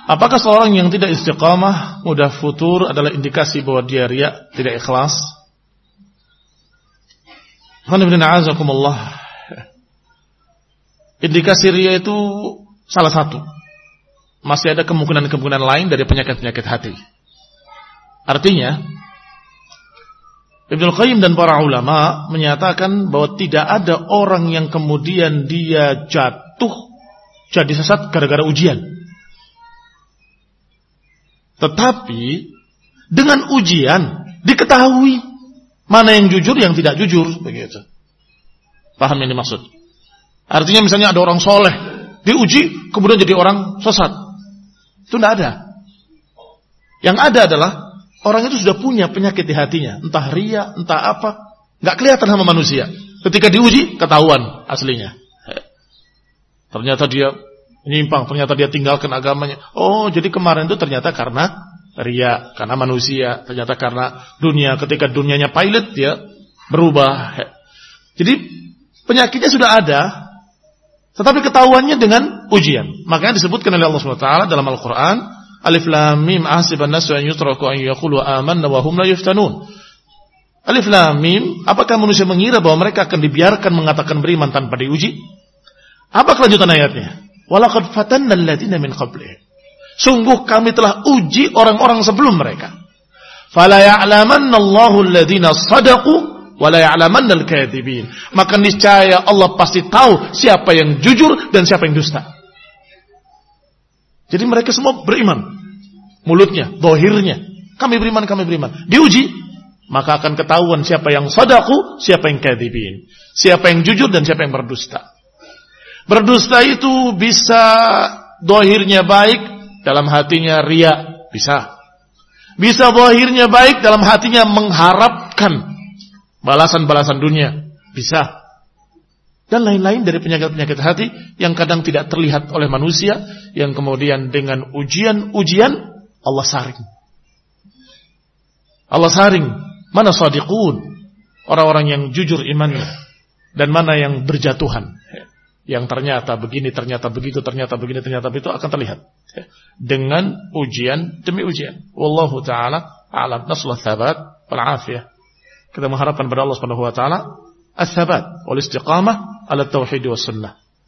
Apakah seorang yang tidak istiqamah, mudah futur adalah indikasi bahwa dia riya, tidak ikhlas? Indikasi riya itu salah satu. Masih ada kemungkinan-kemungkinan lain dari penyakit-penyakit hati. Artinya, Ibnu Qayyim dan para ulama menyatakan bahwa tidak ada orang yang kemudian dia jatuh jadi sesat gara-gara ujian. Tetapi dengan ujian diketahui mana yang jujur, yang tidak jujur, begitu. Paham yang dimaksud? Artinya misalnya ada orang soleh diuji kemudian jadi orang sesat, itu tidak ada. Yang ada adalah orang itu sudah punya penyakit di hatinya, entah riya, entah apa, nggak kelihatan sama manusia. Ketika diuji ketahuan aslinya. Ternyata dia menyimpang, ternyata dia tinggalkan agamanya. Oh, jadi kemarin itu ternyata karena riya, karena manusia, ternyata karena dunia. Ketika dunianya pilot, dia berubah. Jadi penyakitnya sudah ada, tetapi ketahuannya dengan ujian. Makanya disebutkan oleh Allah SWT dalam Al-Quran, Alif Lam Mim ahsiban nasu an yutraku an yaqulu amanna wa hum la yuftanun. Alif Lam Mim, apakah manusia mengira bahwa mereka akan dibiarkan mengatakan beriman tanpa diuji? Apa kelanjutan ayatnya? Walaqad fatanna alladziina min qablihim. Sungguh kami telah uji orang-orang sebelum mereka. Fala ya'lamanna Allahu alladziina shadaqu wa la ya'lamanna al-kadzibin. Maka niscaya Allah pasti tahu siapa yang jujur dan siapa yang dusta. Jadi mereka semua beriman. Mulutnya, zahirnya, kami beriman, kami beriman. Diuji, maka akan ketahuan siapa yang shadaqu, siapa yang kadzibin. Siapa yang jujur dan siapa yang berdusta. Berdusta itu bisa zahirnya baik, dalam hatinya riya, bisa. Bisa zahirnya baik, dalam hatinya mengharapkan balasan-balasan dunia, bisa. Dan lain-lain dari penyakit-penyakit hati yang kadang tidak terlihat oleh manusia, yang kemudian dengan ujian-ujian Allah saring. Allah saring mana shadiqun, orang-orang yang jujur imannya, dan mana yang berjatuhan. Yang ternyata begini, ternyata begitu, ternyata begini, ternyata begitu akan terlihat dengan ujian demi ujian. Wallahu taala a'lam. Nasallahu tsabat wal afiyah. Kita mengharapkan pada Allah Subhanahu wa taala ats-tsabat wal istiqamah ala tauhid was sunnah.